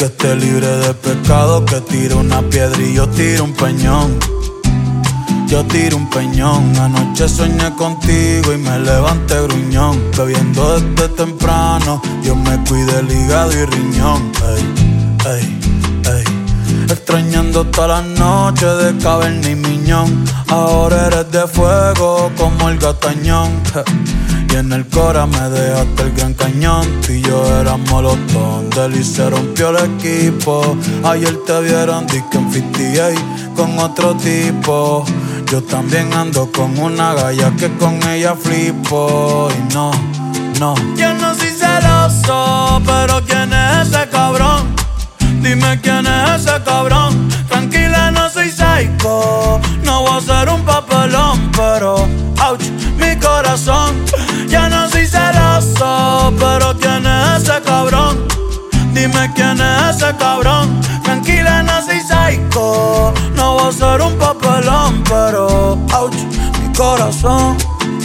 que esté libre de pecado, que tire una piedra y yo tiro un peñón. Yo tiro un peñón. Anoche soñé contigo y me levanté gruñón. Bebiendo desde temprano, Dios me cuide el hígado y riñón. Ey, ey, ey. Extrañando todas las noches de caverna y miñón. Ahora eres de fuego como el gatañón. Y en el cora me dejaste el gran cañón. Tú y yo éramos los tontos y se rompió el equipo. Ayer te vieron disque en 58 con otro tipo. Yo también ando con una galla que con ella flipo. Y no, no, yo no soy celoso, pero ¿quién es ese cabrón? Dime quién es ese cabrón. Tranquila, no soy psycho, no voy a hacer un papelón, pero ouch, mi corazón. Ya no soy celoso, pero ¿quién es ese cabrón? Dime quién es ese cabrón. Tranquila, no soy psycho, no voy a hacer un papelón, pero ouch, mi corazón.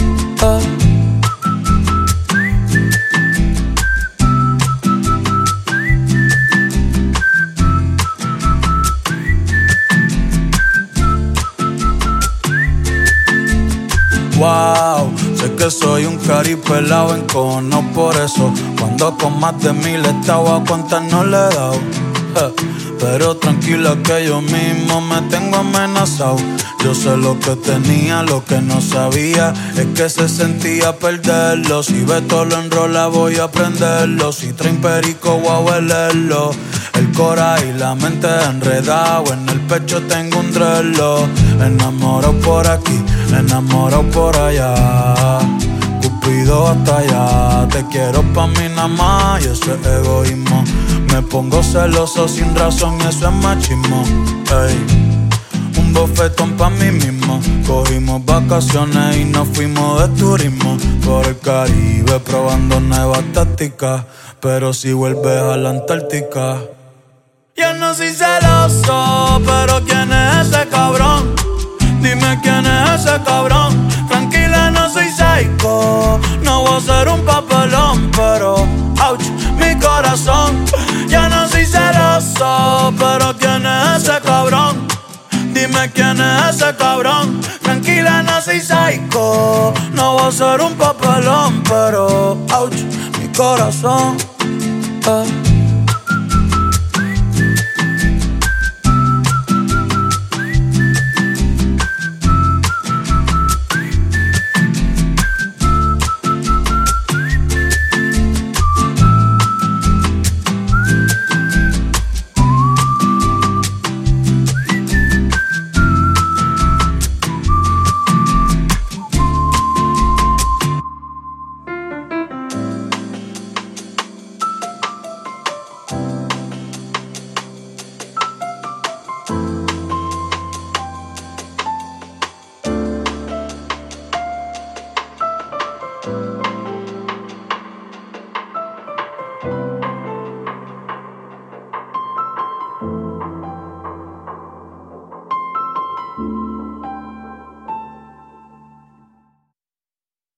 Wow, sé que soy un caripelado en cono, por eso cuando con más de 1000 estaba a cuentas no le he dado. Pero tranquila que yo mismo me tengo amenazado. Yo sé lo que tenía, lo que no sabía es que se sentía perderlo. Si Beto lo enrola voy a prenderlo. Si traen perico voy a huelerlo. El cora y la mente enredado. En el pecho tengo un drelo. Enamorado por aquí, enamorado por allá. Cupido hasta allá. Te quiero pa' mí nada más y eso es egoísmo. Me pongo celoso sin razón y eso es machismo. Ey, un bofetón pa' mí mismo. Cogimos vacaciones y nos fuimos de turismo por el Caribe probando nuevas tácticas. Pero si vuelves a la Antártica. Yo no soy celoso, pero ¿quién es ese cabrón? Dime quién es ese cabrón. Tranquila, no soy psycho, no voy a hacer un papelón, pero ouch, mi corazón. Ya no soy celoso, pero ¿quién es ese cabrón? Dime quién es ese cabrón. Tranquila, no soy psycho, no voy a hacer un papelón, pero ouch, mi corazón.